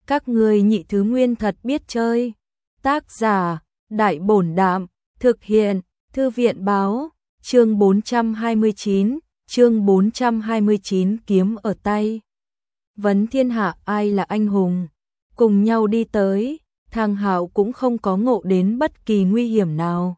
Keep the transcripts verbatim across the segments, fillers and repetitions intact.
Các ngươi nhị thứ nguyên thật biết chơi. Tác giả, Đại Bổn Đạm, thực hiện, Thư viện Báo, chương bốn trăm hai mươi chín, chương bốn trăm hai mươi chín kiếm ở tay. Vấn thiên hạ ai là anh hùng, cùng nhau đi tới, Thang Hạo cũng không có ngộ đến bất kỳ nguy hiểm nào.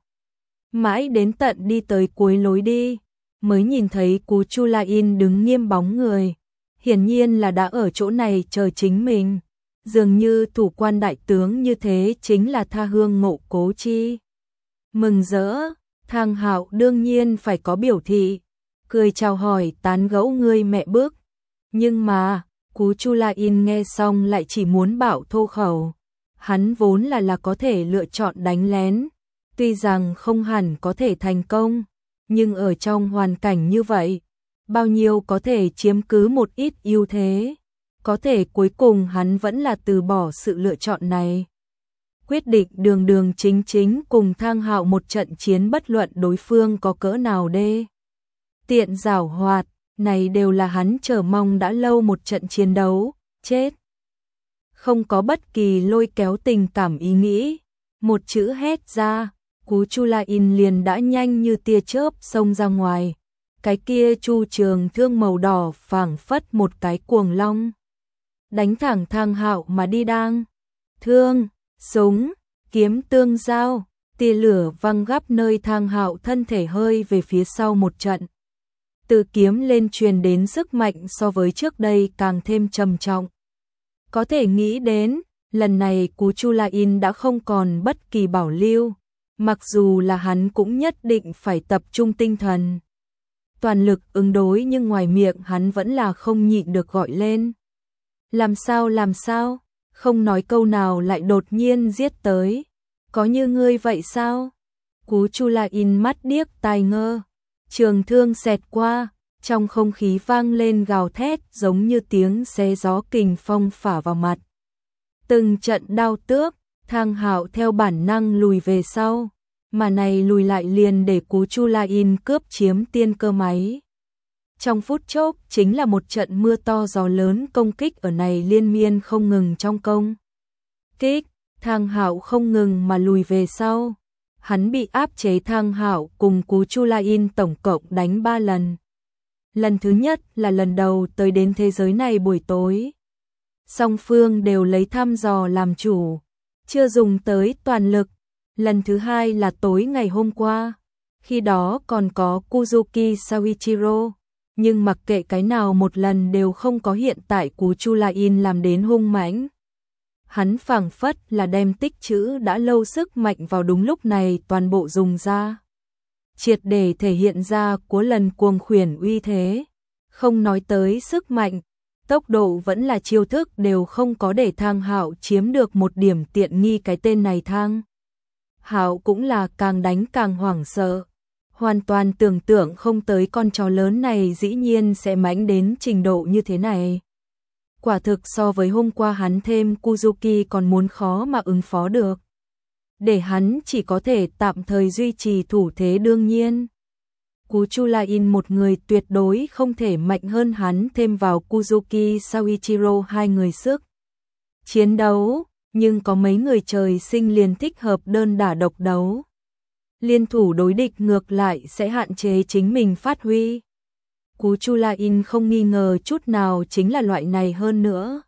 Mãi đến tận đi tới cuối lối đi, mới nhìn thấy Cú Chu La In đứng nghiêm bóng người, hiển nhiên là đã ở chỗ này chờ chính mình. Dường như thủ quan đại tướng như thế chính là tha hương ngộ cố chi. Mừng rỡ, Thang Hạo đương nhiên phải có biểu thị, cười chào hỏi tán gẫu ngươi mẹ bước. Nhưng mà, Cú Chu La In nghe xong lại chỉ muốn bảo thô khẩu. Hắn vốn là là có thể lựa chọn đánh lén, tuy rằng không hẳn có thể thành công, nhưng ở trong hoàn cảnh như vậy, bao nhiêu có thể chiếm cứ một ít ưu thế. Có thể cuối cùng hắn vẫn là từ bỏ sự lựa chọn này. Quyết định đường đường chính chính cùng Thang Hạo một trận chiến bất luận đối phương có cỡ nào đê tiện giảo hoạt, này đều là hắn chờ mong đã lâu một trận chiến đấu, chết. Không có bất kỳ lôi kéo tình cảm ý nghĩ, một chữ hét ra, Cú Chu La In liền đã nhanh như tia chớp xông ra ngoài. Cái kia chu trường thương màu đỏ phảng phất một cái cuồng long, đánh thẳng Thang Hạo mà đi đang. Thương, súng, kiếm tương giao, tia lửa văng gắp nơi Thang Hạo thân thể hơi về phía sau một trận. Từ kiếm lên truyền đến sức mạnh so với trước đây càng thêm trầm trọng. Có thể nghĩ đến, lần này Cú Chu La In đã không còn bất kỳ bảo lưu, mặc dù là hắn cũng nhất định phải tập trung tinh thần, toàn lực ứng đối, nhưng ngoài miệng hắn vẫn là không nhịn được gọi lên. Làm sao làm sao, không nói câu nào lại đột nhiên giết tới. Có như ngươi vậy sao? Cú Chu La In mắt điếc tai ngơ, trường thương xẹt qua, trong không khí vang lên gào thét giống như tiếng xé gió kình phong phả vào mặt. Từng trận đau tước, Thang Hạo theo bản năng lùi về sau, mà này lùi lại liền để Cú Chu La In cướp chiếm tiên cơ máy. Trong phút chốc chính là một trận mưa to gió lớn công kích ở này liên miên không ngừng trong công kích. Thang Hạo không ngừng mà lùi về sau. Hắn bị áp chế. Thang Hạo cùng Cú Chu La In tổng cộng đánh ba lần. Lần thứ nhất là lần đầu tới đến thế giới này buổi tối. Song phương đều lấy thăm dò làm chủ, chưa dùng tới toàn lực. Lần thứ hai là tối ngày hôm qua, khi đó còn có Kuzuki Sawichiro. Nhưng mặc kệ cái nào một lần đều không có hiện tại Cú Chu La In làm đến hung mãnh. Hắn phảng phất là đem tích trữ đã lâu sức mạnh vào đúng lúc này toàn bộ dùng ra, triệt để thể hiện ra của lần cuồng khuyển uy thế. Không nói tới sức mạnh, tốc độ vẫn là chiêu thức đều không có để Thang Hạo chiếm được một điểm tiện nghi. Cái tên này Thang Hạo cũng là càng đánh càng hoảng sợ. Hoàn toàn tưởng tượng không tới con chó lớn này dĩ nhiên sẽ mãnh đến trình độ như thế này. Quả thực so với hôm qua hắn thêm Kuzuki còn muốn khó mà ứng phó được. Để hắn chỉ có thể tạm thời duy trì thủ thế đương nhiên. Cú Chu La In một người tuyệt đối không thể mạnh hơn hắn, thêm vào Kuzuki Sawichiro hai người sức chiến đấu, nhưng có mấy người trời sinh liền thích hợp đơn đả độc đấu. Liên thủ đối địch ngược lại sẽ hạn chế chính mình phát huy. Cú Chu La In không nghi ngờ chút nào chính là loại này, hơn nữa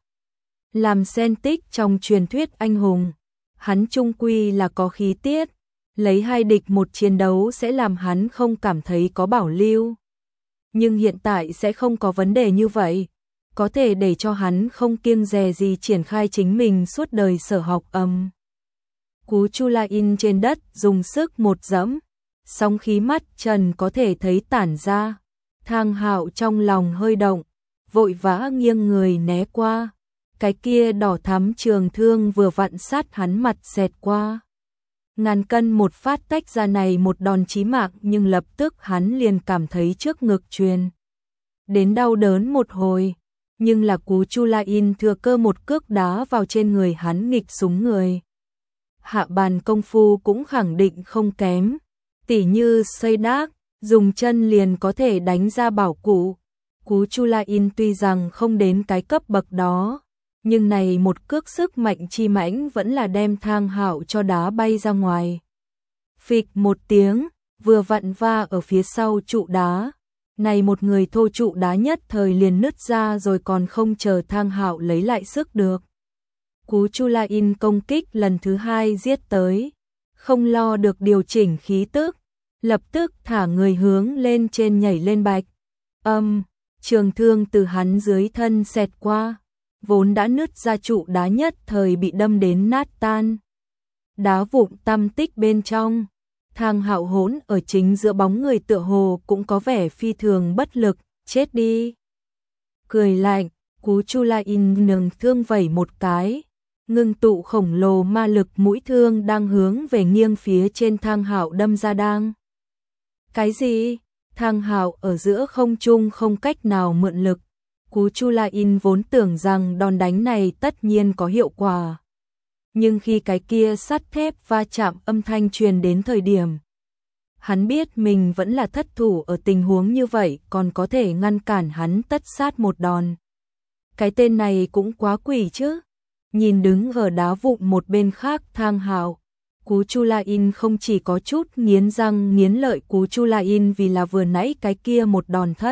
làm sen tích trong truyền thuyết anh hùng, hắn chung quy là có khí tiết, lấy hai địch một chiến đấu sẽ làm hắn không cảm thấy có bảo lưu. Nhưng hiện tại sẽ không có vấn đề như vậy, có thể để cho hắn không kiêng dè gì triển khai chính mình suốt đời sở học. Âm Cú Chu La In trên đất dùng sức một dẫm, sóng khí mắt trần có thể thấy tản ra. Thang Hạo trong lòng hơi động, vội vã nghiêng người né qua. Cái kia đỏ thắm trường thương vừa vặn sát hắn mặt xẹt qua. Ngàn cân một phát tách ra này một đòn chí mạng, nhưng lập tức hắn liền cảm thấy trước ngực truyền đến đau đớn một hồi. Nhưng là Cú Chu La In thừa cơ một cước đá vào trên người hắn, nghịch súng người. Hạ bàn công phu cũng khẳng định không kém, tỉ như xây đác, dùng chân liền có thể đánh ra bảo cụ. Cú Chu La In tuy rằng không đến cái cấp bậc đó, Nhưng này một cước sức mạnh chi mãnh vẫn là đem Thang Hạo cho đá bay ra ngoài. Phịch một tiếng, vừa vặn va ở phía sau trụ đá. Này một người thô trụ đá nhất thời liền nứt ra rồi còn không chờ Thang Hạo lấy lại sức được. Cú Chu La In công kích lần thứ hai giết tới, không lo được điều chỉnh khí tức, lập tức thả người hướng lên trên nhảy lên bạch. Âm, trường thương từ hắn dưới thân xẹt qua, vốn đã nứt ra trụ đá nhất thời bị đâm đến nát tan. Đá vụn tăm tích bên trong, Thang Hạo hỗn ở chính giữa bóng người tựa hồ cũng có vẻ phi thường bất lực, chết đi. Cười lạnh, cú Chu La In nâng thương vẩy một cái, ngưng tụ khổng lồ ma lực mũi thương đang hướng về nghiêng phía trên Thang Hạo đâm ra đang. Cái gì? Thang Hạo ở giữa không trung không cách nào mượn lực. Cú Chu La In vốn tưởng rằng đòn đánh này tất nhiên có hiệu quả. Nhưng khi cái kia sắt thép va chạm âm thanh truyền đến thời điểm, hắn biết mình vẫn là thất thủ ở tình huống như vậy còn có thể ngăn cản hắn tất sát một đòn. Cái tên này cũng quá quỷ chứ. Nhìn đứng ở đá vụn một bên khác Thang Hạo, cú Chu La In không chỉ có chút nghiến răng nghiến lợi cú Chu La In vì là vừa nãy cái kia một đòn thất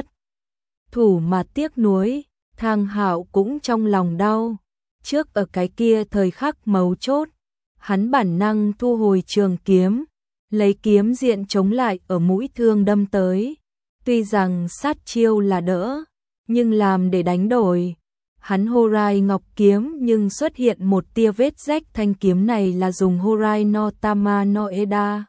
thủ mà tiếc nuối, Thang Hạo cũng trong lòng đau. Trước ở cái kia thời khắc mấu chốt, hắn bản năng thu hồi trường kiếm, lấy kiếm diện chống lại ở mũi thương đâm tới. Tuy rằng sát chiêu là đỡ, nhưng làm để đánh đổi, hắn Horai Ngọc kiếm nhưng xuất hiện một tia vết rách. Thanh kiếm này là dùng Horai no Tama no Eda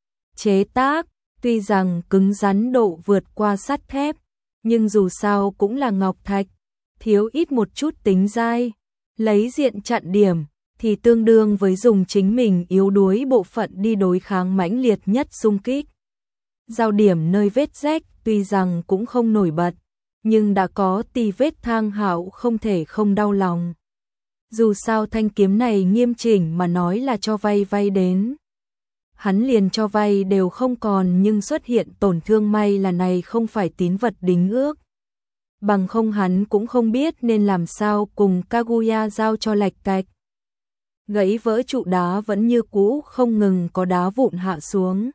chế tác, tuy rằng cứng rắn độ vượt qua sắt thép, nhưng dù sao cũng là ngọc thạch, thiếu ít một chút tính dai, lấy diện chặn điểm thì tương đương với dùng chính mình yếu đuối bộ phận đi đối kháng mãnh liệt nhất xung kích. Giao điểm nơi vết rách tuy rằng cũng không nổi bật, nhưng đã có tì vết Thang Hạo không thể không đau lòng. Dù sao thanh kiếm này nghiêm chỉnh mà nói là cho vay vay đến. Hắn liền cho vay đều không còn nhưng xuất hiện tổn thương may là này không phải tín vật đính ước. Bằng không hắn cũng không biết nên làm sao cùng Kaguya giao cho lạch cạch. Gãy vỡ trụ đá vẫn như cũ không ngừng có đá vụn hạ xuống.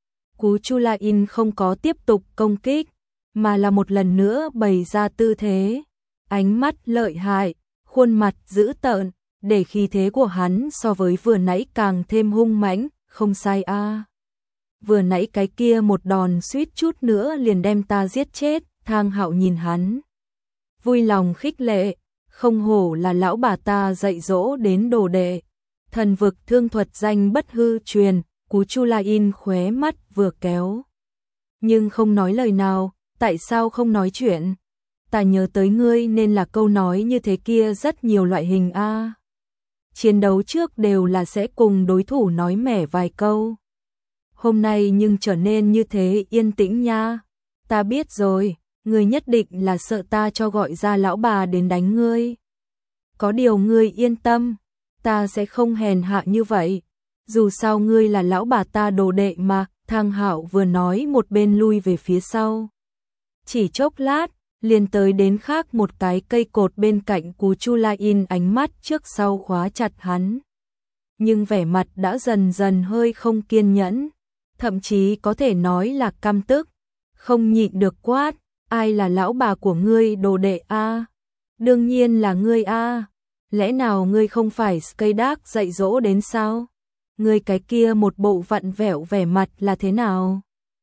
Cú Chu La In không có tiếp tục công kích, mà là một lần nữa bày ra tư thế. Ánh mắt lợi hại, khuôn mặt dữ tợn, để khí thế của hắn so với vừa nãy càng thêm hung mãnh, không sai a. À. Vừa nãy cái kia một đòn suýt chút nữa liền đem ta giết chết. Thang Hạo nhìn hắn, vui lòng khích lệ, không hổ là lão bà ta dạy dỗ đến đồ đệ. Thần vực thương thuật danh bất hư truyền, cú Chu La In khóe mắt vừa kéo. Nhưng không nói lời nào, tại sao không nói chuyện? Ta nhớ tới ngươi nên là câu nói như thế kia rất nhiều loại hình a. À. Chiến đấu trước đều là sẽ cùng đối thủ nói mẻ vài câu. Hôm nay nhưng trở nên như thế yên tĩnh nha. Ta biết rồi. Ngươi nhất định là sợ ta cho gọi ra lão bà đến đánh ngươi. Có điều ngươi yên tâm, ta sẽ không hèn hạ như vậy. Dù sao ngươi là lão bà ta đồ đệ mà. Thang Hạo vừa nói một bên lui về phía sau. Chỉ chốc lát, liền tới đến khác một cái cây cột bên cạnh cú Chu La In, ánh mắt trước sau khóa chặt hắn. Nhưng vẻ mặt đã dần dần hơi không kiên nhẫn, thậm chí có thể nói là căm tức, không nhịn được quát. Ai là lão bà của ngươi đồ đệ a? À? Đương nhiên là ngươi a. À. Lẽ nào ngươi không phải Skaydark dạy dỗ đến sao? Ngươi cái kia một bộ vặn vẹo vẻ mặt là thế nào?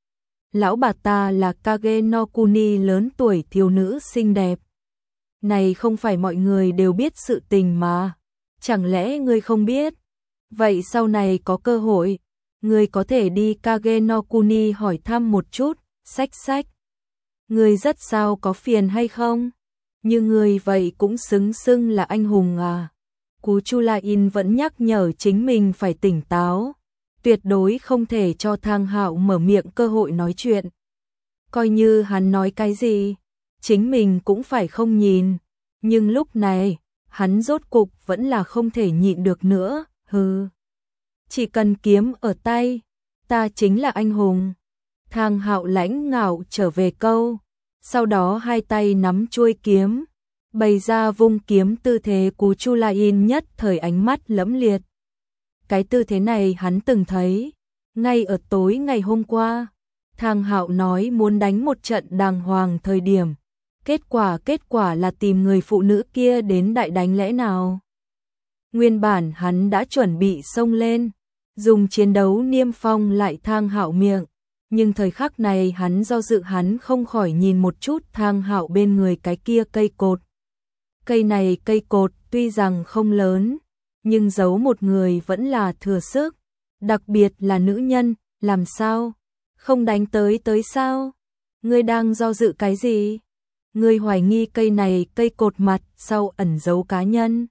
Lão bà ta là Kage no Kuni, lớn tuổi thiếu nữ xinh đẹp. Này không phải mọi người đều biết sự tình mà. Chẳng lẽ ngươi không biết? Vậy sau này có cơ hội, ngươi có thể đi Kage no Kuni hỏi thăm một chút, xách xách. Ngươi rất sao có phiền hay không? Như ngươi vậy cũng xứng xưng là anh hùng à? Cú Chu La In vẫn nhắc nhở chính mình phải tỉnh táo, tuyệt đối không thể cho Thang Hạo mở miệng cơ hội nói chuyện. Coi như hắn nói cái gì, chính mình cũng phải không nhìn. Nhưng lúc này, hắn rốt cục vẫn là không thể nhịn được nữa, hừ. Chỉ cần kiếm ở tay, ta chính là anh hùng. Thang Hạo lãnh ngạo trở về câu, sau đó hai tay nắm chuôi kiếm, bày ra vung kiếm tư thế Cú Chu La In nhất thời ánh mắt lẫm liệt. Cái tư thế này hắn từng thấy, ngay ở tối ngày hôm qua, Thang Hạo nói muốn đánh một trận đàng hoàng thời điểm, kết quả kết quả là tìm người phụ nữ kia đến đại đánh lẽ nào. Nguyên bản hắn đã chuẩn bị xông lên, dùng chiến đấu niêm phong lại Thang Hạo miệng, nhưng thời khắc này hắn do dự, hắn không khỏi nhìn một chút Thang Hạo bên người cái kia cây cột. Cây này cây cột tuy rằng không lớn, nhưng giấu một người vẫn là thừa sức, đặc biệt là nữ nhân, làm sao? Không đánh tới tới sao? Ngươi đang do dự cái gì? Ngươi hoài nghi cây này cây cột mặt sau ẩn giấu cá nhân.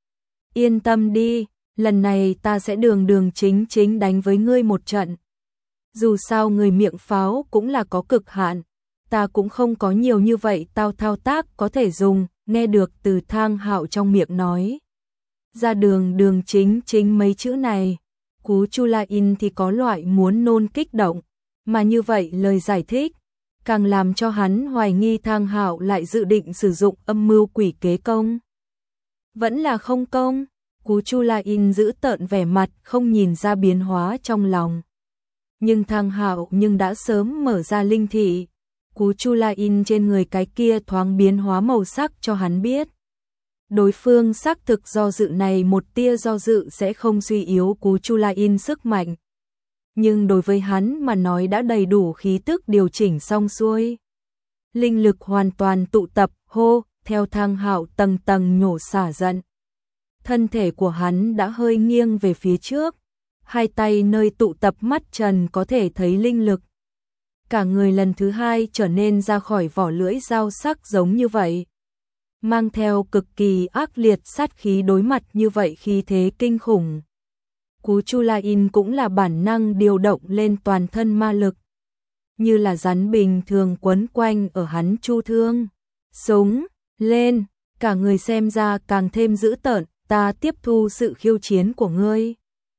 Yên tâm đi, lần này ta sẽ đường đường chính chính đánh với ngươi một trận. Dù sao người miệng pháo cũng là có cực hạn, ta cũng không có nhiều như vậy tao thao tác có thể dùng. Nghe được từ Thang Hạo trong miệng nói ra đường đường chính chính mấy chữ này, Cú Chu La In thì có loại muốn nôn kích động, mà như vậy lời giải thích càng làm cho hắn hoài nghi Thang Hạo lại dự định sử dụng âm mưu quỷ kế công. Vẫn là không công, Cú Chu La In giữ tợn vẻ mặt không nhìn ra biến hóa trong lòng. Nhưng Thang Hạo nhưng đã sớm mở ra linh thị. Cú Chu La In trên người cái kia thoáng biến hóa màu sắc cho hắn biết. Đối phương xác thực do dự này, một tia do dự sẽ không suy yếu Cú Chu La In sức mạnh. Nhưng đối với hắn mà nói đã đầy đủ khí tức điều chỉnh xong xuôi. Linh lực hoàn toàn tụ tập, hô, theo Thang Hạo tầng tầng nhổ xả giận. Thân thể của hắn đã hơi nghiêng về phía trước, hai tay nơi tụ tập mắt trần có thể thấy linh lực. Cả người lần thứ hai trở nên ra khỏi vỏ lưỡi dao sắc giống như vậy. Mang theo cực kỳ ác liệt sát khí, đối mặt như vậy khí thế kinh khủng. Cú Chu La In cũng là bản năng điều động lên toàn thân ma lực. Như là rắn bình thường quấn quanh ở hắn chu thương. Súng, lên, cả người xem ra càng thêm dữ tợn, ta tiếp thu sự khiêu chiến của ngươi.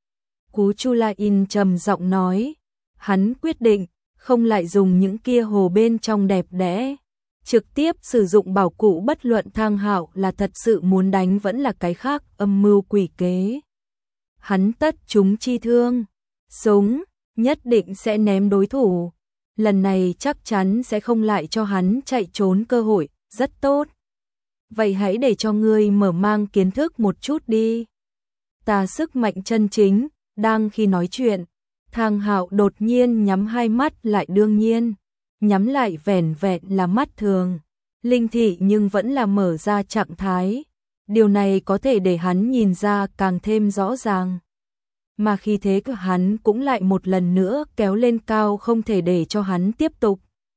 Cú Chu La In trầm giọng nói, hắn quyết định không lại dùng những kia hồ bên trong đẹp đẽ, trực tiếp sử dụng bảo cụ, bất luận Thang Hạo là thật sự muốn đánh vẫn là cái khác âm mưu quỷ kế. Hắn tất chúng chi thương, súng, nhất định sẽ ném đối thủ, lần này chắc chắn sẽ không lại cho hắn chạy trốn cơ hội, rất tốt. Vậy hãy để cho ngươi mở mang kiến thức một chút đi. Ta sức mạnh chân chính, đang khi nói chuyện. Thang Hạo đột nhiên nhắm hai mắt lại, đương nhiên, nhắm lại vẻn vẹn là mắt thường, linh thị nhưng vẫn là mở ra trạng thái. Điều này có thể để hắn nhìn ra càng thêm rõ ràng. Mà khi thế của hắn cũng lại một lần nữa kéo lên cao, không thể để cho hắn tiếp tục.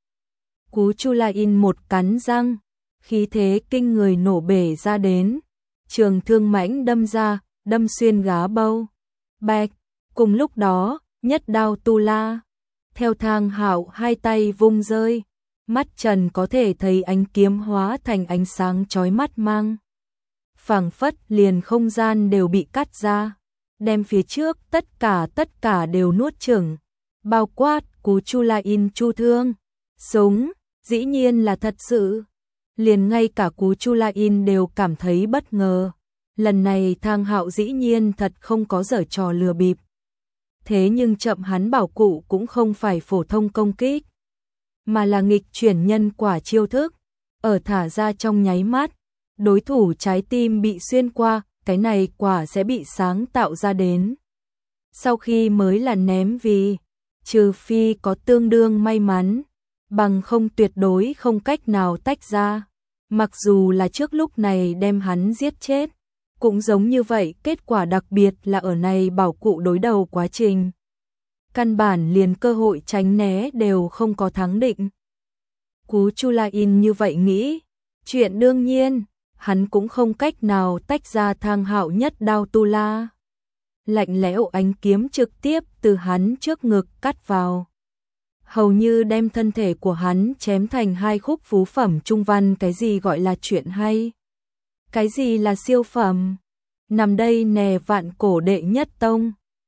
Cú Chu La In một cắn răng, khí thế kinh người nổ bể ra đến, trường thương mãnh đâm ra, đâm xuyên gá bâu. Bạch, cùng lúc đó, nhất đao tu la, theo Thang Hạo hai tay vung rơi, mắt trần có thể thấy ánh kiếm hóa thành ánh sáng chói mắt, mang phảng phất liền không gian đều bị cắt ra, đem phía trước tất cả tất cả đều nuốt chửng, bao quát Cú Chu La In chu thương, súng, dĩ nhiên là thật sự. Liền ngay cả Cú Chu La In đều cảm thấy bất ngờ, lần này Thang Hạo dĩ nhiên thật không có giở trò lừa bịp. Thế nhưng chậm hắn bảo cụ cũng không phải phổ thông công kích, mà là nghịch chuyển nhân quả chiêu thức, ở thả ra trong nháy mắt, đối thủ trái tim bị xuyên qua, cái này quả sẽ bị sáng tạo ra đến. Sau khi mới là ném, vì trừ phi có tương đương may mắn, bằng không tuyệt đối không cách nào tách ra. Mặc dù là trước lúc này đem hắn giết chết, cũng giống như vậy, kết quả đặc biệt là ở này bảo cụ đối đầu quá trình. Căn bản liền cơ hội tránh né đều không có, thắng định. Cú Chu La In như vậy nghĩ, chuyện đương nhiên, hắn cũng không cách nào tách ra Thang Hạo nhất đao tu la. Lạnh lẽo ánh kiếm trực tiếp từ hắn trước ngực cắt vào, hầu như đem thân thể của hắn chém thành hai khúc phú phẩm trung văn. Cái gì gọi là chuyện hay? Cái gì là siêu phẩm? Nằm đây nè, vạn cổ đệ nhất tông.